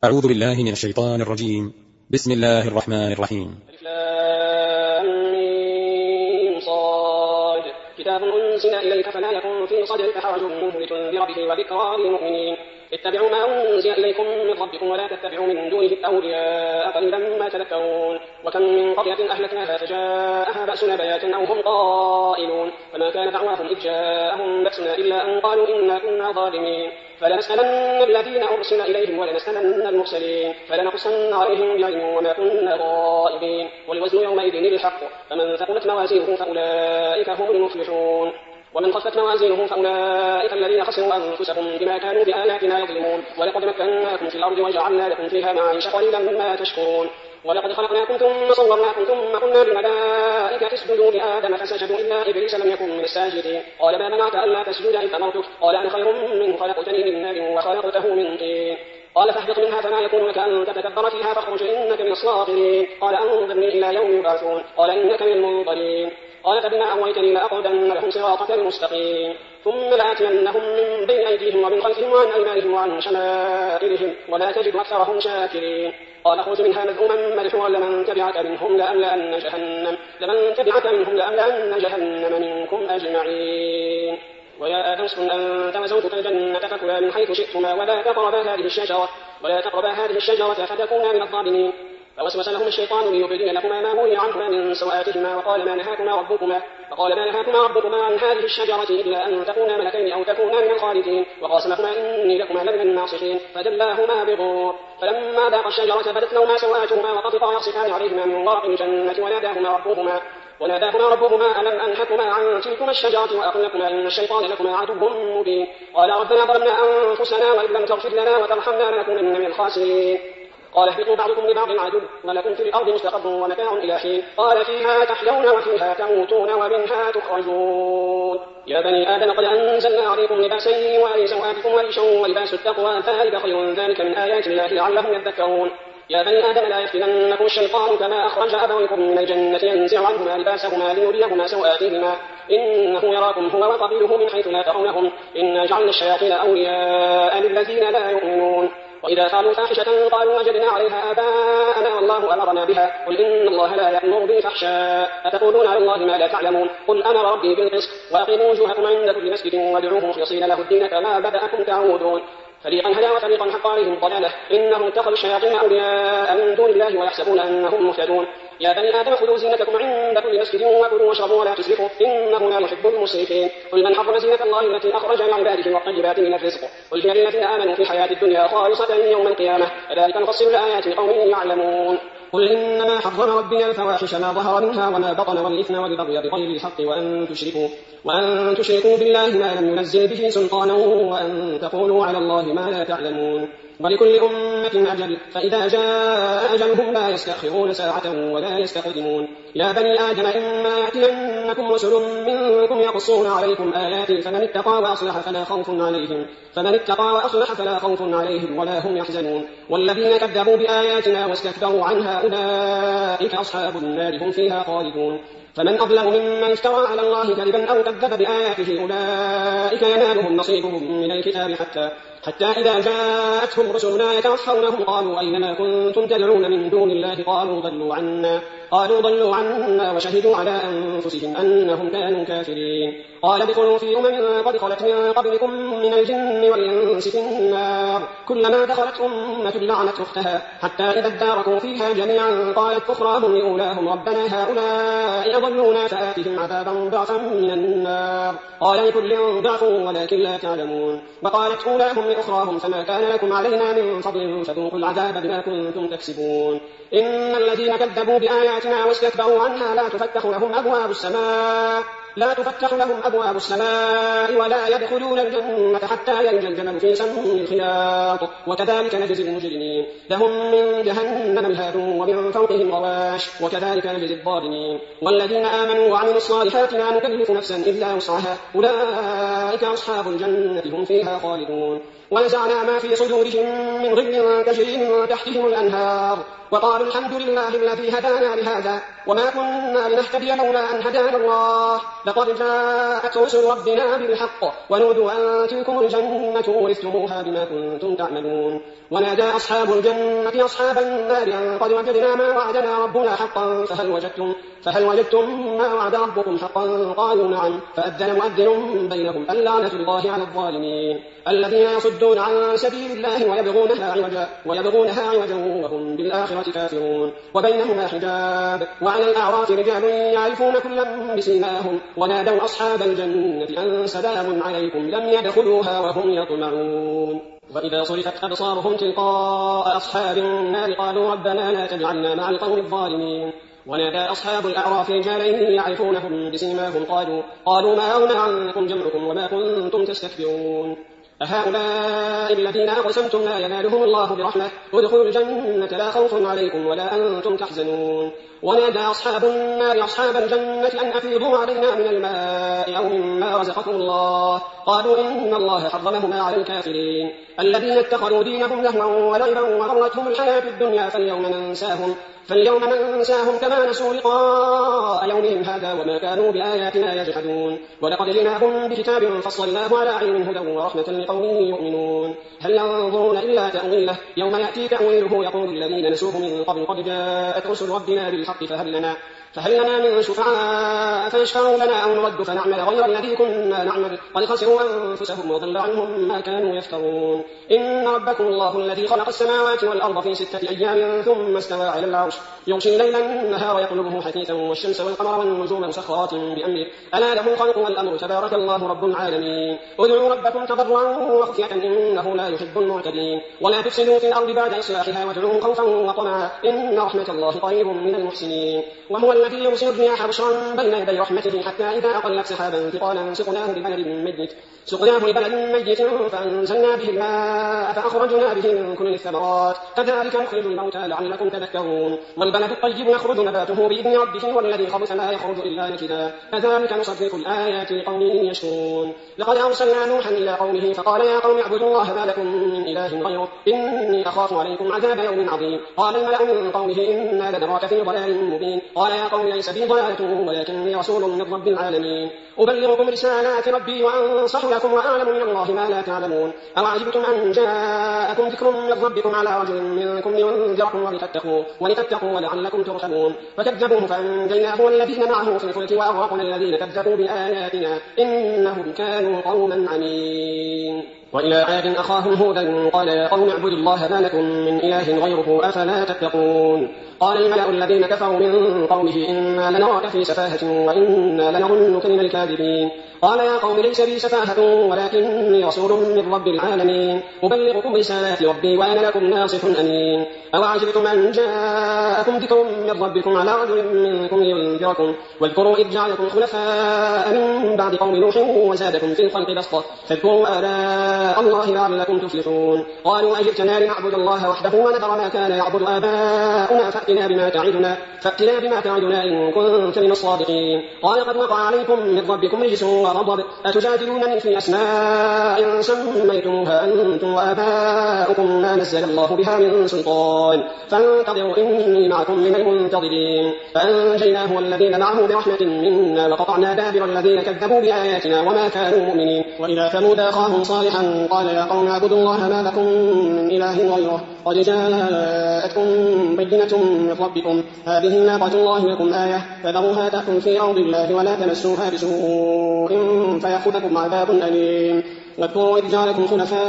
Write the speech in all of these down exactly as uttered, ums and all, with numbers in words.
أعوذ بالله من الشيطان الرجيم. بسم الله الرحمن الرحيم. صاد كتاب أنزل إليك فلا يكن في صدرك حرج منه لتنذر به وذكرى للمؤمنين. اتبعوا ما أنزل إليكم من ربكم ولا تتبعوا من دونه أولياء قليلا ما تذكرون. وكم من قرية أهلكناها فجاءها بأسنا بياتا أو هم قائلون فما كان دعواهم إذ جاءهم بأسنا إلا أن قالوا إنا كنا ظالمين. فلنسألن الذين أرسل إليهم ولنسألن المرسلين فلنقصن عليهم بعلم وما كنا غائبين. والوزن يومئذ الحق فمن ثقلت موازينه فأولئك هم المفلحون ومن خفت موازينه فأولئك الذين خسروا أنفسهم بما كانوا بآياتنا يظلمون. ولقد مكناكم في الأرض وجعلنا لكم فيها معايش قليلا ما تشكرون. ولقد خلقناكم ثم صورناكم ثم قلنا للملائكة اسجدوا لآدم فسجدوا إلا إبليس لم يكن من الساجدين. قال ما منعك ألا تسجد إذ أمرتك قال أنا خير منه خلقتني من نار وخلقته من طين. قال فاهبط منها فما يكون لك أن تتكبر فيها فاخرج إنك من الصاغرين. قال أنظرني إلى يوم يبعثون قال إنك من المنظرين. قال فبما أغويتني لأقعدن لهم صراطك المستقيم ثم لآتينهم من بين أيديهم ومن خلفهم وعن أيمانهم وعن شمائلهم ولا تجد أكثرهم شاكرين. قال اخرج منها مذءوما مدحورا لمن تبعك منهم لأملأن جهنم لمن تبعك منهم لأملأن جهنم منكم أجمعين. ويا آدم اسكن أنت وزوجك الجنة فكلا من حيث شئتما ولا تقربا هذه الشجرة ولا تقربا هذه الشجرة فتكونا من الظالمين. فوسوس لهم الشيطان ليبدي لهما ما ولي عنهما من سوآتهما وقال ما نهاكما ربكما وقال ما نهاكما ربكما عن هذه الشجرة إلا أن تكونا ملكين أو تكونا من الخالدين. وقاسمهما إني لكما لمن الناصحين فدلاهما بغرور. فلما ذاقا الشجرة بدت لهما سوآتهما وطفقا يخصفان عليهما من ورق الجنة وناداهما ربهما وناداهما ربهما ألم أنهكما عن تلكما الشجرة وأقل لكما إن الشيطان لكما عدو مبين. قال ربنا ظلمنا أنفسنا وإن لم تغفر لنا وترحمنا لنكونن من الخاسرين. قال اهبطوا بعضكم لبعض عدو ولكم في الأرض مستقر ومتاع إلى حين. قال فيها تحيون وفيها تموتون ومنها تخرجون. يا بني آدم قد أنزلنا عليكم لباسا يواري سوآتكم وريشا ولباس التقوى ذلك خير ذلك من آيات الله لعلهم يذكرون. يا بني آدم لا يفتننكم الشيطان كما أخرج أبويكم من الجنة ينزع عنهما لباسهما ليريهما سوآتهما إنه يراكم هو وقبيله من حيث لا ترونهم إنا جعلنا الشياطين أولياء للذين لا يؤمنون. وإذا فعلوا فاحشة قالوا وجدنا عليها آباءنا والله أمرنا بها قل إن الله لا يأمر بالفحشاء أتقولون على الله ما لا تعلمون. قل أمر ربي بالقسط وأقيموا وجوهكم عند كل مسجد وادعوه مخلصين له الدين كما بدأكم تعودون. فريقا هدى وفريقا حق عليهم ضلاله إنهم اتخذوا الشياطين أولياء من دون الله ويحسبون أنهم مهتدون. يا بني آدم خذوا زينتكم عند كل مسجد وكلوا واشربوا ولا تسرفوا إنه لا يحب المسرفين. قل من حرم زينة الله التي أخرج لعباده والطيبات من الرزق قل هي للذين آمنوا في الحياة الدنيا خالصة يوم القيامة كذلك نفصل الآيات لقوم يعلمون. قل إنما حرم ربي الفواحش ما ظهر منها وما بطن والإثم والبغي بغير الحق وأن تشركوا وأن تشركوا بالله ما لم ينزل به سلطانا وأن تقولوا على الله ما لا تعلمون. ولكل أمة أجل فإذا جاء أجلهم لا يستأخرون ساعة ولا يستقدمون. يا بني آدم إما يأتينكم رسل منكم يقصون عليكم آياتي فمن اتقى وأصلح فلا خوف عليهم فمن اتقى وأصلح فلا خوف عليهم ولا هم يحزنون. والذين كذبوا بآياتنا واستكبروا عنها أولئك أصحاب النار هم فيها خالدون. فمن أظلم ممن افترى على الله كذبا أو كذب بآياته أولئك ينالهم نصيبهم من الكتاب حتى حتى إذا جاءتهم رسلنا يتوفونهم قالوا أينما كنتم تدعون من دون الله قالوا ضلوا عنا قالوا ضلوا عنا وشهدوا على أنفسهم أنهم كانوا كافرين. قال ادخلوا في أمم قد خلت من قبلكم من الجن والإنس في النار كلما دخلت أمة لعنت أختها حتى إذا اداركوا فيها جميعا قالت أخراهم لأولاهم ربنا هؤلاء أضلونا فآتهم عذابا ضعفا من النار قال لكل ضعف ولكن لا تعلمون. وقالت أولاهم لأخراهم فما كان لكم علينا من فضل فذوقوا العذاب بما كنتم تكسبون. إن الذين كذبوا بآياتنا واستكبروا عنها لا تفتح لهم أبواب السماء لا تفتح لهم أبواب السماء ولا يدخلون الجنة حتى يلج الجمل في سم الخياط وكذلك نجزي المجرمين. لهم من جهنم مهاد ومن فوقهم غواش وكذلك نجزي الظالمين. والذين آمنوا وعملوا الصالحات لا نكلف نفسا إلا وسعها أولئك أصحاب الجنة هم فيها خالدون. ونزعنا ما في صدورهم من غل تجري من تحتهم الأنهار وقالوا الحمد لله الذي هدانا لهذا وما كنا لنهتدي لولا أن هدانا الله لقد جاءت رسل ربنا بالحق ونودوا أن تلكم الجنة ورثتموها بما كنتم تعملون. ونادى أصحاب الجنة أصحاب النار أن قد وجدنا ما وعدنا ربنا حقا فهل وجدتم, فهل وجدتم ما وعد ربكم حقا؟ قالوا نعم. فأذن مؤذن بينهم اللعنة الله على الظالمين الذين يصدون عن سبيل الله ويبغونها عوجا, ويبغونها عوجا وهم بالآخرة كافرون. وبينهما حجاب. وعلى الأعراف رجال يعرفون كلا بسيماهم ونادوا أصحاب الجنة أن سلام عليكم لم يدخلوها وهم يطمعون. وإذا صرفت أبصارهم تلقاء أصحاب النار قالوا ربنا لا تجعلنا مع القوم الظالمين. ونادى أصحاب الأعراف رجالا يعرفونهم بسيماهم قالوا, قالوا ما أغنى عنكم جمعكم وما كنتم تستكبرون أهؤلاء الذين أقسمتم لا ينالهم الله برحمة ادخلوا الجنة لا خوف عليكم ولا أنتم تحزنون. ونادى أصحاب النار أصحاب الجنة أن أفيضوا علينا من الماء أو مما رزقكم الله قالوا إن الله حرمهما على الكافرين الذين اتخذوا دينهم لهوا ولعبا وغرتهم الحياة الدنيا فاليوم ننساهم فاليوم ننساهم كما نسوا لقاء يومهم هذا وما كانوا بآياتنا يجحدون. ولقد جئناهم بكتاب فصلناه على علم هدى ورحمة لقوم يؤمنون. هل ينظرون إلا تأويله يوم يأتي تأويله يقول الذين نسوه من قبل قد جاءت رسل ربنا بالحق فهل لنا, فهل لنا من شفعاء فيشفعوا لنا أو نرد فنعمل غير الذي كنا نعمل قد خسروا أنفسهم وضل عنهم ما كانوا يفترون. إن ربكم الله الذي خلق السماوات والأرض في ستة أيام ثم استوى على العرش يغشي الليل النهار يطلبه حثيثا والشمس والقمر والنجوم مسخرات بأمره ألا له الخلق والأمر تبارك الله رب العالمين. ادعوا ربكم تضرعا وخفية إنه لا يحب المعتدين ولا تفسدوا في الأرض بعد إصلاحها وادعوه خوفا وطمعا إن رحمة الله قريب من المحسنين. وهو الذي يرسل الرياح بشرا بين يدي رحمته حتى إذا أقلت سحابا ثقالا سقناه لبلد ميت سقناه لبلد ميت فأنزلنا به الماء فأخرجنا به من كل الثمرات كذلك نخرج الموتى لعلكم تذكرون. والبلد الطيب يخرج نباته بإذن ربه والذي خبث لا يخرج إلا نكدا كذلك نصرف الآيات لقوم يشكرون. لقد أرسلنا نوحا إلى قومه فقال يا قوم اعبدوا الله ما لكم من إله غيره إني أخاف عليكم عذاب يوم عظيم. قال الملأ من قومه إنا لنراك في ضلال مبين قال يا قوم ليس بي ضلالة ولكني رسول من رب العالمين أبلغكم رسالات ربي وأنصح لكم وأعلم من الله ما لا تعلمون. أوعجبتم أن جاءكم ذكر من ربكم على رجل منكم لينذركم ولتتقوا, ولتتقوا ولعلكم ترحمون. فكذبوه فأنجيناه والذين معه في الفلك وأغرقنا الذين كذبوا بآياتنا إنهم كانوا قوما عمين. وإلى عاد أخاهم هودا قال يا قوم اعبدوا الله ما لكم من إله غيره أفلا تتقون. قال الملأ الذين كفروا من قومه إنا لنراك في سفاهة وإنا لنظنك من الكاذبين. قال يا قوم ليس بي سفاهة ولكني رسول من رب العالمين أبلغكم رسالات ربي وأنا لكم ناصح أمين. أوعجبتم أن جاءكم ذكر من ربكم على رجل منكم لينذركم واذكروا إذ جعلكم خلفاء من بعد قوم نوح وزادكم في الخلق بسطة فاذكروا آلاء الله لعلكم تفلحون. قالوا أجئتنا لنعبد الله وحده ونذر ما كان يعبد آباؤنا فأتنا بما تعدنا, فأتنا بما تعدنا إن كنت من الصادقين. قال قد وقع عليكم من ربكم رجس وغضب أتجادلونني في أسماء سميتموها أنتم وآباؤكم ما نزل الله بها من سلطان فانتظروا إني معكم من المنتظرين. فأنجيناه والذين معه برحمة منا وقطعنا دابر الذين كذبوا بآياتنا وما كانوا مؤمنين. وإلى ثمود أخاهم صالحا قال يا قوم اعبدوا الله ما لكم من إله غيره قد جاءتكم بينة من ربكم هذه ناقة الله لكم آية فذروها تأكل في أرض الله ولا تمسوها بسوء فيأخذكم عذاب أليم. واذكروا إذ جعلكم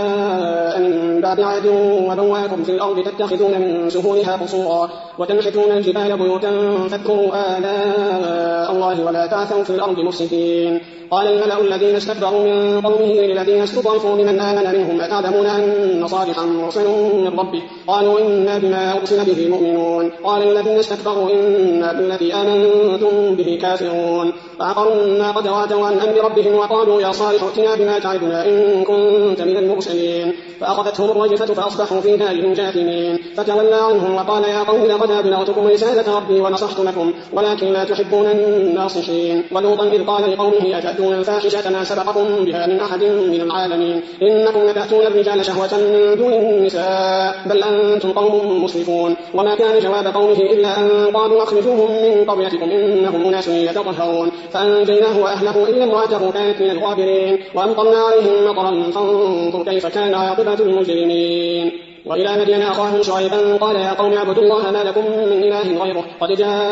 خلفاء من بعد عاد وبواكم في الأرض تتخذون من سهولها قصورا وتنحتون الجبال بيوتا فاذكروا آلاء الله ولا تعثوا في الأرض مفسدين. قال الملأ الذين استكبروا من قومه للذين استضعفوا لمن آمن منهم أتعلمون أن صالحا مرسل من ربه قالوا إنا بما أرسل به مؤمنون. قال الذين استكبروا إنا بالذي آمنتم به كافرون. فعقروا الناقة وعتوا عن أمر ربهم وقالوا يا صالح ائتنا بما تعدنا إن كنت من المرسلين فأخذتهم الرجفة فأصبحوا في دارهم جاثمين فتولى عنهم وقال يا قوم لقد أبلغتكم رسالة ربي ونصحت لكم ولكن لا تحبون الناصحين ولوطا إذ قال لقومه أتأتون الفاحشة ما سبقكم بها من أحد من العالمين إنكم لتأتون الرجال شهوة من دون النساء بل أنتم قوم مسرفون وما كان جواب قومه إلا أن قالوا أخرجوهم من قريتكم إنهم أناس يتطهرون فأنجيناه وأهله إلا امرأته كانت من الغابرين وأمطرنا عليهم مطرا فانظر كيف كان عاقبة المجرمين. وإلى مدين أخاهم شعيبا قال يا قوم اعبدوا الله ما لكم من إله غيره قد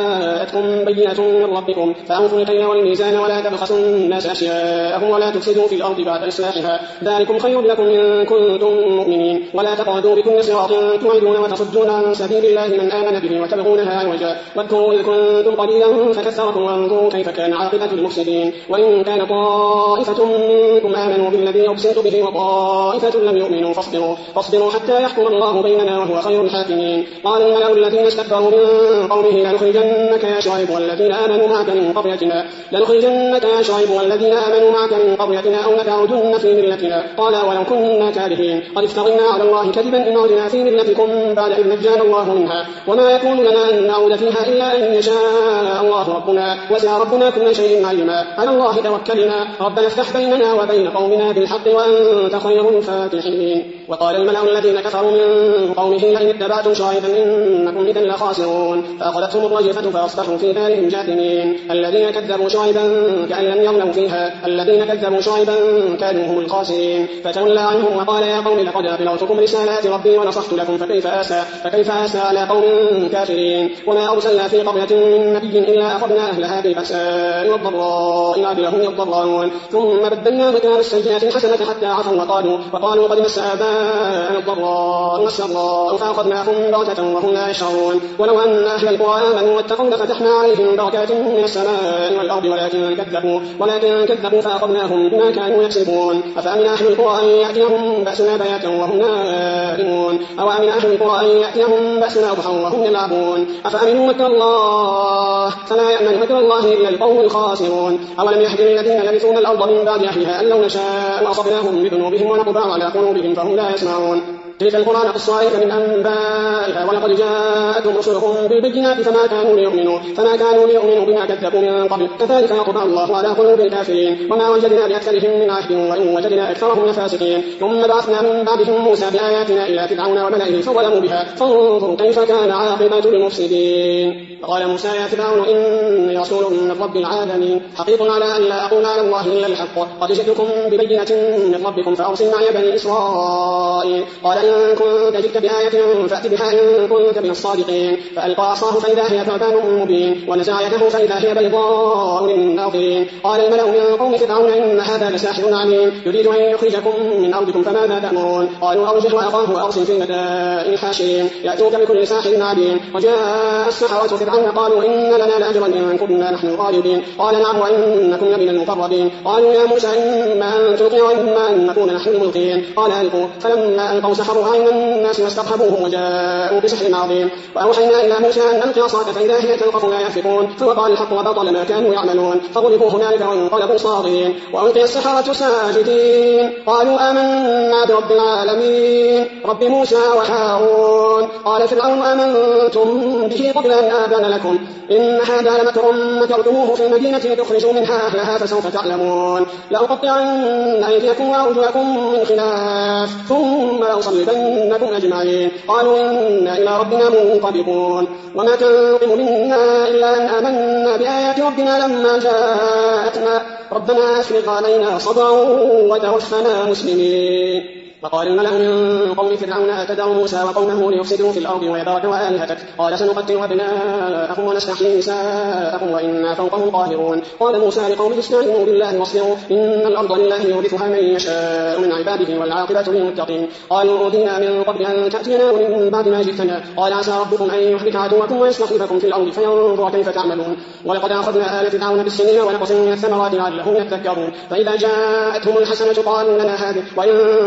جاءتكم بينة من ربكم فأوفوا الكيل والميزان ولا تبخسوا الناس أشياءهم ولا تفسدوا في الأرض بعد إصلاحها ذلكم خير لكم إن كنتم مؤمنين ولا تقعدوا بكل صراط توعدون وتصدون عن سبيل الله من آمن به وتبغونها عوجا واذكروا إذ كنتم قليلا فكثركم وانظروا كيف كان عاقبة المفسدين. وإن كان طائفة منكم آمنوا بالذي أرسلت به وطائفة لم يؤمنوا فاصبروا, فاصبروا حتى يحكم الله بيننا وهو خير الحاكمين. قال الملأ الذين استكبروا من قومه لنخرجنك يا شعيب والذين آمنوا معك من قريتنا لنخرجنك يا شعيب والذين آمنوا معك من قريتنا أو لتعودن في ملتنا قال ولو كنا كارهين قد افترينا على الله كذبا إن عدنا في ملتكم بعد إذ نجانا الله منها وما يكون لنا أن نعود فيها إلا أن يشاء الله ربنا وسع ربنا كل شيء علما على الله توكلنا ربنا افتح بيننا وبين قومنا بالحق وأنت خير الفاتحين. وقال الملأ الذين كفروا من قومه لئن اتبعتم شعيبا إنكم إذا لخاسرون فأخذتهم الرجفة فأصبحوا في دارهم جاثمين. الذين كذبوا شعيبا كأن لم يغنوا فيها الذين كذبوا شعيبا كانوا هم الخاسرين فتولى عنهم وقال يا قوم لقد أبلغتكم رسالات ربي ونصحت لكم فكيف آسى فكيف آسى على قوم كافرين. وما أرسلنا في قرية من نبي إلا أخذنا أهلها بالبأساء والضراء لعلهم يضرعون ثم بدلنا مكان السيئات الحسنة حتى عفوا وقالوا وقالوا قد مس آباءنا الضراء والسراء فأخذناهم بغتة وهم لا يشعرون. ولو أن أهل القرى آمنوا واتقوا لفتحنا عليهم بركات من السماء والأرض ولكن كذبوا ولكن كذبوا فأخذناهم بما كانوا يكسبون. أفأمن أهل القرى أن يأتيهم بأسنا بياتا وهم نائمون أو أمن أهل القرى أن يأتيهم بأسنا ضحى وهم يلعبون أفأمنوا مكر الله فلا يأمن مكر الله إلا القوم الخاسرون. أولم يهد الذين يرثون الأرض من بعد أهلها أن لو نشاء أصبناهم بذنوبهم ونطبع على قلوبهم فهم لا يسمعون. تلك القرى نقص عليك من أنبائها ولقد جاءتهم رسلهم بالبينات فما كانوا ليؤمنوا فما كانوا ليؤمنوا بما كذبوا من قبل كذلك يطبع الله على قلوب الكافرين. وما وجدنا لأكثرهم من عهد وإن وجدنا أكثرهم لفاسقين. ثم بعثنا من بعدهم موسى بآياتنا إلى فرعون وملئه فظلموا بها فانظروا كيف كان عاقبة المفسدين. فقال موسى يا فرعون إني رسول من رب العالمين حقيق على أن لا أقول على الله إلا الحق قد جئتكم ببينة من ربكم فأرسل معي بني إسرائيل. قال إن كنت جئت بآية فأت بها إن كنت من الصادقين. فألقى عصاه فإذا هي ثعبان مبين ونزع يده فإذا هي بيضاء للناظرين. قال الملأ من قوم فرعون إن هذا لساحر عليم يريد أن يخرجكم من أرضكم فماذا تأمرون. قالوا أرجه وأخاه وأرسل في المدائن حاشرين يأتوك بكل ساحر عليم. وجاء السحرة فرعون قالوا إن لنا لأجرا إن كنا نحن الغالبين. قال نعم وإنكم لمن المقربين. قالوا يا موسى إما أن تلقي وإما أن نكون نحن الملقين. قال ألقوا فلما ألقوا سحروا أعين الناس واسترهبوهم وجاءوا بسحر عظيم. وأوحينا إلى موسى أن ألقي عصاك فإذا هي تلقف ما يأفكون فوقع الحق وبطل ما كانوا يعملون فغلبوا هنالك وانقلبوا صاغرين. وألقي السحرة ساجدين قالوا آمنا برب العالمين رب موسى وهارون. قال فرعون آمنتم به قبل أن آذن لكم إن هذا لمكر مكرتموه في المدينة لتخرجوا منها أهلها فسوف تعلمون. لأقطعن أيديكم وأرجلكم من خلاف ثم لأصلبنكم أجمعين. قالوا إنا إلى ربنا منقلبون. وما تنقم منا إلا أن آمنا بآيات ربنا لما جاءتنا ربنا أفرغ علينا صبرا وتوفنا مسلمين. وقال الملأ من قوم فرعون أتذر موسى وقومه ليفسدوا في الأرض ويذرك وآلهتك قال سنقتل أبناءكم ونستحيي نساءكم وإنا فوقهم قاهرون. قال موسى لقومه استعينوا بالله واصبروا إن الأرض لله يورثها من يشاء من عباده والعاقبة للمتقين. قالوا أوذينا من قبل أن تأتينا ومن بعد ما جئتنا قال عسى ربكم أن يهلك عدوكم ويستخلفكم في الأرض فينظر كيف تعملون. ولقد أخذنا آل فرعون بالسنين ونقص من الثمرات لعلهم يذكرون. فإذا جاءتهم الحسنة قالوا لنا هذه وإن تصبهم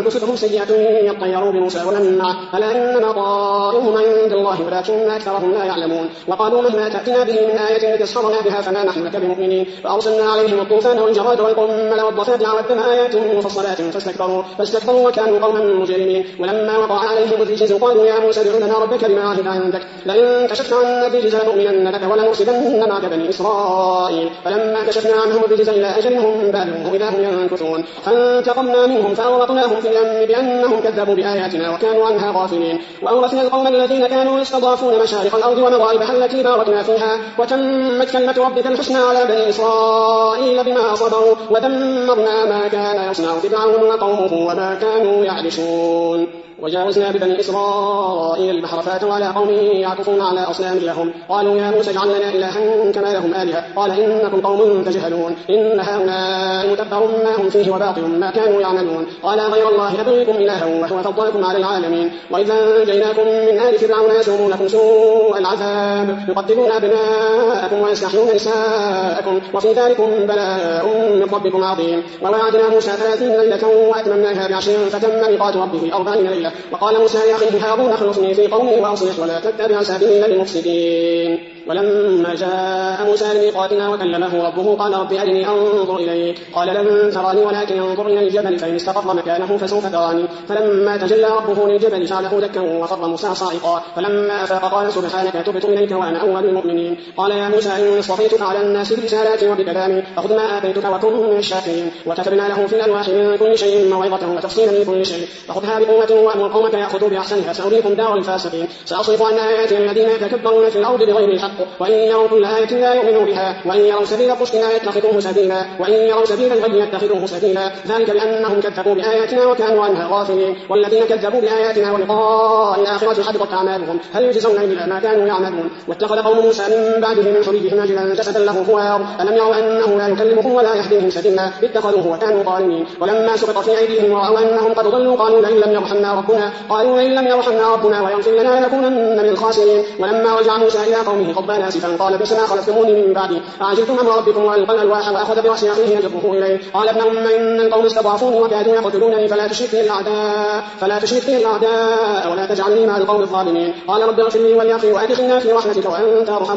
سيئة يطيروا بموسى ومن معه ألا إنما طائرهم عند الله ولكن أكثرهم لا يعلمون وقالوا مهما تأتنا به من آية لتسحرنا بها فما نحن لك بمؤمنين فأرسلنا عليهم الطوفان والجراد والقمل والضفادع والدم آيات مفصلات فاستكبروا فاستكبروا وكانوا قوما مجرمين ولما وقع عليهم الرجز قالوا يا موسى ادع لنا ربك بما عهد عندك لئن كشفت عنا الرجز لنؤمنن لك ولنرسلن معك بني إسرائيل فلما كشفنا عنهم الرجز إلى أجل هم بالغوه إذا هم ينكثون فانتقمنا منهم فأغرقناهم في اليم بأنهم كذبوا بآياتنا وكانوا عنها غافلين وأورثنا القوم الذين كانوا يستضعفون مشارق الأرض ومغاربها التي باركنا فيها وتمت كلمة ربك الحسنى على بني إسرائيل بما صبروا ودمرنا ما كان يصنع فرعون وقومه وما كانوا يعرشون وجاوزنا ببني إسرائيل البحر فاتوا على قوم يعكفون على أصنام لهم قالوا يا موسى اجعل لنا إلها كما لهم آلهة قال إنكم قوم تجهلون إن هؤلاء متبر ما هم فيه وباطل ما كانوا يعملون قال غير الله نبغيكم إلها وهو فضلكم على العالمين وإذا أنجيناكم من آل فرعون يسومونكم سوء العذاب يقتلون أبناءكم ويستحيون نساءكم وفي ذلكم بلاء من ربكم عظيم ووعدنا موسى ثلاثين ليلة وأتممناها بعشر فتم ميقات ربه أربعين ليلة وقال موسى يا أخي هارون اخلصني في قومي وأصلح ولا تتبع سبيل المفسدين ولما جاء موسى لميقاتنا وكلمه ربه قال رب أرني أنظر إليك قال لن تراني ولكن انظر إلى الجبل فإن استقر مكانه فسوف تراني فلما تجلى ربه للجبل جعله دكا وخر موسى صاعقا فلما أفاق قال سبحانك تبت إليك وأنا أول المؤمنين قال يا موسى إني اصطفيتك على الناس برسالاتي وبكلامي فخذ ما آتيتك وكن من الشاكرين وكتبنا له في الألواح من كل شيء موعظة وتفصيلا لكل شيء فخذها بقوة وأمر قومك يأخذوا بأحسنها سأريكم دار الفاسقين سأصرف عن آياتي الذين يتكبرون في الأرض بغير الحق وإن يروا كل آية لا يؤمنوا بها وإن يروا سبيل الرشد لا يتخذوه سبيلا وإن يروا سبيل الغي يتخذوه سبيلا ذلك بأنهم كذبوا بآياتنا وكانوا عنها غافلين والذين كذبوا بآياتنا ولقاء الآخرة حبطت أعمالهم هل يجزون إلا ما كانوا يعملون واتخذ قوم موسى من بعده من حليهم عجلا جسدا له خوار ألم يروا أنه لا يكلمهم ولا يهديهم سبيلا اتخذوه وكانوا ظالمين ولما سقط في أيديهم ورأوا أنهم قد ضلوا قالوا لئن لم يرحمنا ربنا قالوا لئن لم يرحمنا ربنا ويغفر لنا لنكونن من الخاسرين ولما رجع موسى إلى قومه غضبان آسفا قال بئس ما خلفتموني من بعدي أعجلتم أمر ربكم وألقى الألواح وأخذ برأس أخيه يجره إليه قال ابن أم إن القوم استضعفوني وكادوا يقتلونني فلا تشرك بي الأعداء فلا تشرك بي الأعداء ولا تجعلني مع القوم الظالمين قال رب اغفر لي ولأخي وأدخلنا في رحمتك وأنت أرحم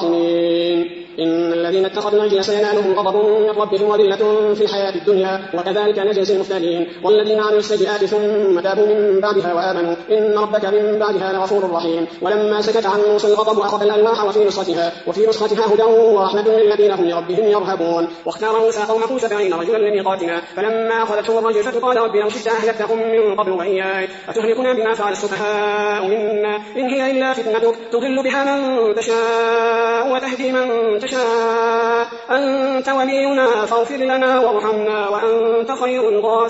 الراحمين إن الذين اتخذوا العجل سينالهم غضب من ربهم وذلة في الحياة الدنيا وكذلك نجزي المفترين والذين عملوا السيئات ثم تابوا من بعدها وآمنوا إن ربك من بعدها لغفور رحيم ولما سكت عن موسى الغضب أخذ الألواح وفي نسختها وفي نسختها هدى ورحمة للذين هم لربهم يرهبون واختار موسى قومه سبعين رجلا لميقاتنا فلما أخذتهم الرجفة قال رب لو شئت أهلكتهم من قبل وإياي أتهلكنا بما فعل السفهاء منا إن هي إلا فتنتك تضل بها من تشاء وتهدي من تشاء أنت ولينا فاغفر لنا وارحمنا وأنت خير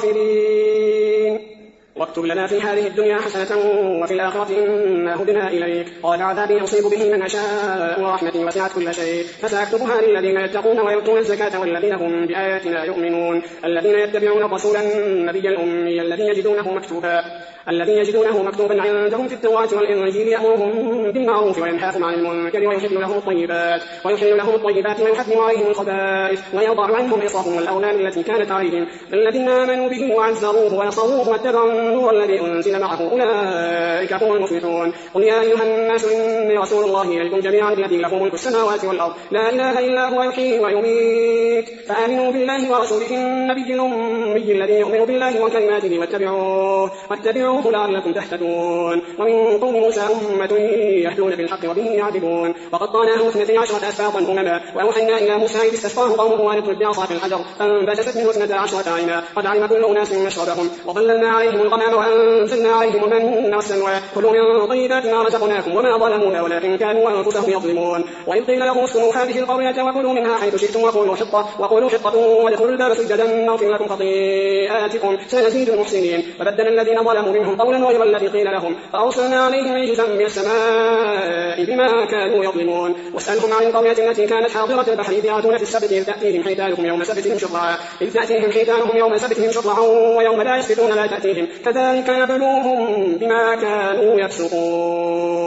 الغافرين واكتب لنا في هذه الدنيا حسنة وفي الآخرة إنا هدنا إليك قال عذابي أصيب به من أشاء ورحمتي وسعت كل شيء فسأكتبها للذين يتقون ويؤتون الزكاة والذين هم بآياتنا يؤمنون الذين يتبعون الرسول النبي الأمي الذي يجدونه مكتوبا الذي يجدونه مكتوبا عندهم في التوراة والإنجيل يأمرهم بالمعروف وينهاهم عن المنكر ويحل لهم الطيبات ويحل لهم الطيبات ويحرم عليهم الخبائث ويضع عنهم إصرهم والأغلال التي كانت عليهم الذين آمنوا به وعزروه ونصروه واتبعوا النور الذي أنزل معه أولئك هم المفلحون قل يا أيها الناس إني رسول الله إليكم جميعا الذي له ملك السماوات والأرض لا إله إلا هو يحيي ويميت فآمنوا بالله ورسوله النبي الأمي الذي يؤمن بالله وكلماته واتبعوه واتبعوه لعلكم تهتدون ومن قوم موسى أمة يهدون بالحق وبه يعدلون وقطعناهم اثنتي عشرة أسباطا أمما وأوحينا إلى موسى إذ استسقاه قومه أن اضرب بعصاك الحجر فانبجست منه اثنتا عشرة عينا قد علم كل أناس مشربهم وظللنا عليهم الغمام وأنزلنا عليهم المن والسلوى كلوا من طيبات ما رزقناكم وما ظلمونا ولكن كانوا أنفسهم يظلمون وإذ قيل لهم اسكنوا هذه القرية وكلوا منها حيث شئتم وقولوا حطة وقولوا حطة وادخلوا الباب سجدا نغفر لكم خطيئاتكم سنزيد المحسنين فبدل الذين ظلموا منهم قولا غير الذي قيل لهم فأرسلنا عليهم رجزا من السماء بما كانوا يظلمون واسألهم عن القرية التي كانت حاضرة البحر إذ يعدون في السبت إذ تأتيهم حيتانهم يوم سبتهم شرعا إذ تأتيهم حيتانهم يوم سبتهم شرعا ويوم لا يسبتون لا تأتيهم كذلك نبلوهم بما كانوا يفسقون.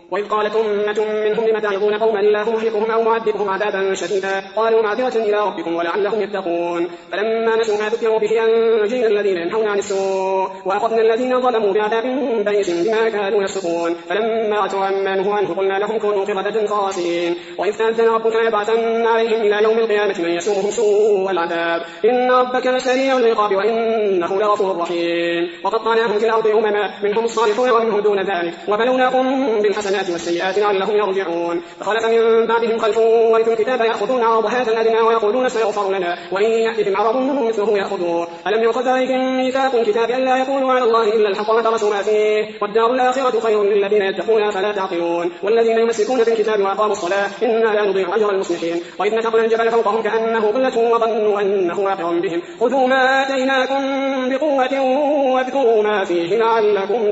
وإذ قالت أمة منهم لم تعظون قوما الله مهلكهم أو معذبهم عذابا شديدا قالوا معذرة إلى ربكم ولعلهم يتقون فلما نسوا ما ذكروا به أنجينا الذين ينهون عن السوء وأخذنا الذين ظلموا بعذاب بئيس بما كانوا يفسقون فلما أتوا عما نهوا عنه قلنا لهم كونوا قردة خاسئين وإذ تأذن ربك ليبعثن عليهم إلى يوم القيامة من يسومهم سوء العذاب إن ربك لسريع العقاب وإنه لغفور رحيم وقطعناهم في الأرض أمما منهم الصالحون ومنهم دون ذلك وبلوناهم بالحسنات والسيئات لعلهم يرجعون فخلف من بعدهم خلف ورثوا الكتاب يأخذون عرض هذا الأدنى ويقولون سيغفر لنا وإن يأتهم عرض مثله يأخذوه ألم يؤخذ عليكم ميثاق الكتاب ألا يقولوا على الله إلا الحق ودرسوا ما فيه والدار الآخرة خير للذين يتقون فلا تعقلون والذين يمسكون بالكتاب وأقاموا الصلاة إنا لا نضيع أجر المصلحين وإذ نتقنا الجبل فوقهم كأنه ظلة وظنوا أنه واقع بهم خذوا ما آتيناكم بقوة واذكروا ما فيه لعلكم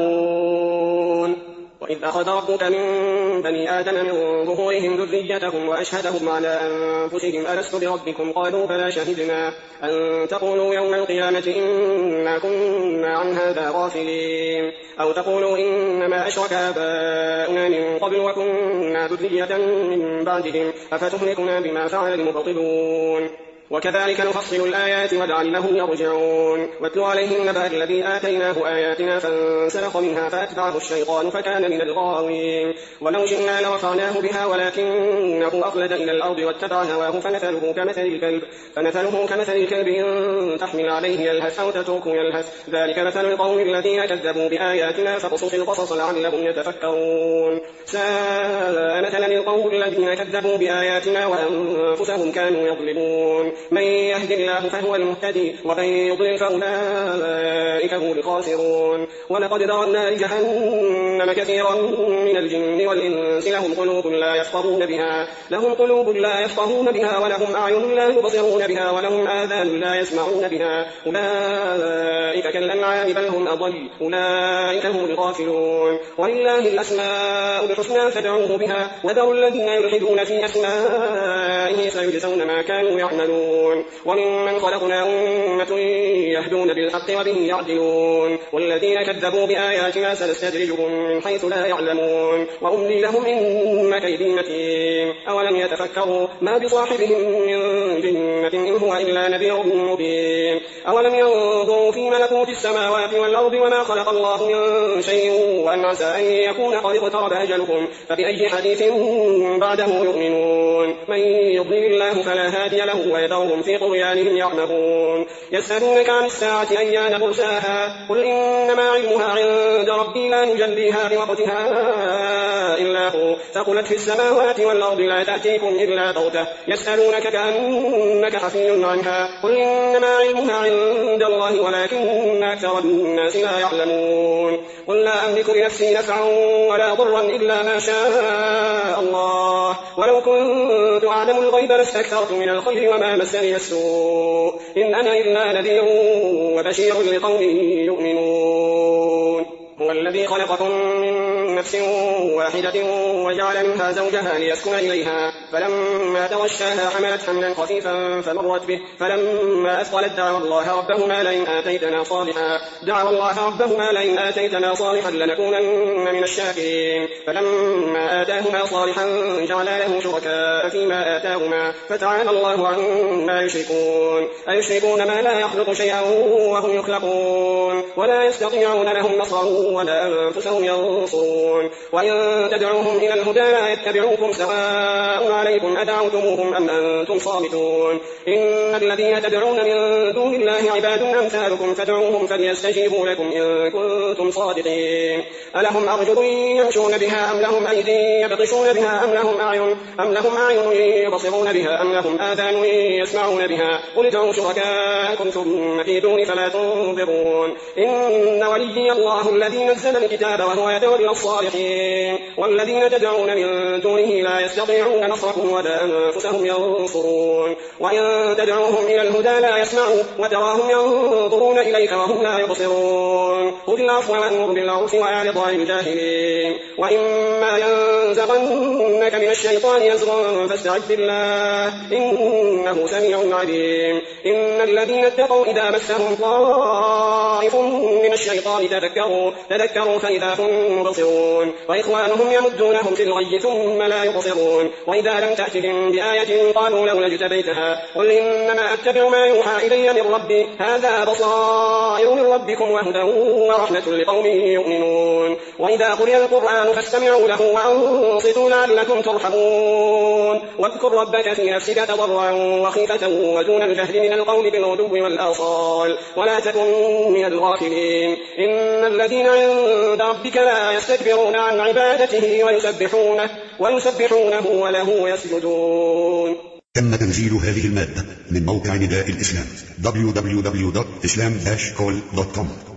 تتقون وإذ أخذ ربك من بني آدم من ظهورهم ذريتهم وأشهدهم على أنفسهم ألست بربكم قالوا بلى شهدنا أن تقولوا يوم القيامة إنا كنا عن هذا غافلين أو تقولوا إنما أشرك آباؤنا من قبل وكنا ذرية من بعدهم أفتهلكنا بما فعل المبطلون وكذلك نفصل الآيات ولعلهم يرجعون واتل عليهم نبأ الذي آتيناه آياتنا فانسلخ منها فأتبعه الشيطان فكان من الغاوين ولو شئنا لرفعناه بها ولكنه أخلد إلى الأرض واتبع هواه فمثله كمثل الكلب فمثله كمثل الكلب إن تحمل عليه يلهث أو تتركه يلهث ذلك مثل القوم الذين كذبوا بآياتنا فقصص القصص لعلهم يتفكرون ساء مثلا القوم الذين كذبوا بآياتنا وأنفسهم كانوا يظلمون من يهد الله فهو المهتدي ومن يضلل فأولئك هم الخاسرون ولقد ذرأنا لجهنم كثيرا من الجن والإنس لهم قلوب لا يفقهون بها لهم قلوب لا يفقهون بها ولهم أعين لا يبصرون بها ولهم آذان لا يسمعون بها أولئك كالأنعام بل هم أضل أولئك هم الغافلون ولله الأسماء الحسنى فادعوه بها وذروا الذين يلحدون في أسمائه سيجزون ما كانوا يعملون وممن خلقنا أمة يهدون بالحق وبه يعدلون والذين كذبوا بآياتنا سنستدرجهم من حيث لا يعلمون وأملي لهم إن كيدي متين أولم يتفكروا ما بصاحبهم من جنة إن هو إلا نذير مبين أولم ينظروا في ملكوت السماوات والأرض وما خلق الله من شيء وأن عسى أن يكون قد اقترب أجلهم فبأي حديث بعده يؤمنون من يضلل الله فلا هادي له ويذرهم في طغيانهم يعمهون يسألونك عن الساعة أيان مرساها قل إنما علمها عند ربي لا يجليها لوقتها إلا هو ثقلت في السماوات والأرض لا تأتيكم إلا بغتة يسألونك كأنك حفي عنها قل إنما علمها عند الله ولكن أكثر الناس لا يعلمون قل لا أملك لنفسي نفعا ولا ضرا إلا ما شاء الله ولو كنت أعلم الغيب لاستكثرت من الخير وما مسني السوء إن أنا إلا نذير وبشير لقوم يؤمنون هو الذي خلقكم من نفس واحدة وجعل منها زوجها ليسكن إليها فلما تغشاها حملت حملا خفيفا فمرت به فلما أثقلت دعوا الله ربهما لئن آتيتنا صالحا دعوا الله ربهما لئن آتيتنا صالحا لنكونن من الشاكرين فلما آتاهما صالحا جعل له شركاء فيما آتاهما فتعالى الله عما يشركون أيشركون ما لا يخلق شيئا وهم يخلقون ولا يستطيعون لهم نصرا ولا أنفسهم ينصرون وإن تدعوهم إلى الهدى لا يتبعوكم سواء عليكم أدعوتموهم أم أنتم صامتون إن الذين تدعون من دون الله عباد أمثالكم فادعوهم فليستجيبوا لكم إن كنتم صادقين ألهم أرجل يمشون بها أم لهم أيدي يبطشون بها أم لهم أعين أم لهم أعين يبصرون بها أم لهم آذان يسمعون بها قل ادعوا شركاءكم ثم كيدون فلا تنظرون إن وليي الله الذي نزل الكتاب وهو يتولى الصالحين والذين تدعون من دونه لا يستطيعون نصركم ولا أنفسهم ينصرون وإن تدعوهم إلى الهدى لا يسمعوا وتراهم ينظرون إليك وهم لا يبصرون خذ العفو وأمر بالعرف وأعرض عن الجاهلين وإما ينزغنك من الشيطان نزغ فاستعذ بالله إنه سميع عليم. إن الذين اتقوا إذا مسهم طائف من الشيطان تذكروا, تذكروا فإذا هم مبصرون وإخوانهم يمدونهم في الغي ثم لا يبصرون. وإذا لم تأتهم بآية قالوا لولا اجتبيتها قل إنما أتبع ما يوحى إلي من ربي هذا بصائر من ربكم وهدى ورحمة لقوم يؤمنون. وإذا قرئ القرآن فاستمعوا له وأنصتوا لعلكم ترحمون. واذكر ربك في نفسك تضرعا وخيفة ودون الجهل من القول بالغدو والآصال ولا تكن من الغافلين. إن الذين عند ربك لا يستكبرون عن عبادته ويسبحونه, ويسبحونه وله يسجدون. تم تنزيل هذه المادة من موقع نداء الإسلام دبليو دبليو دبليو دوت إسلام داش كول دوت كوم.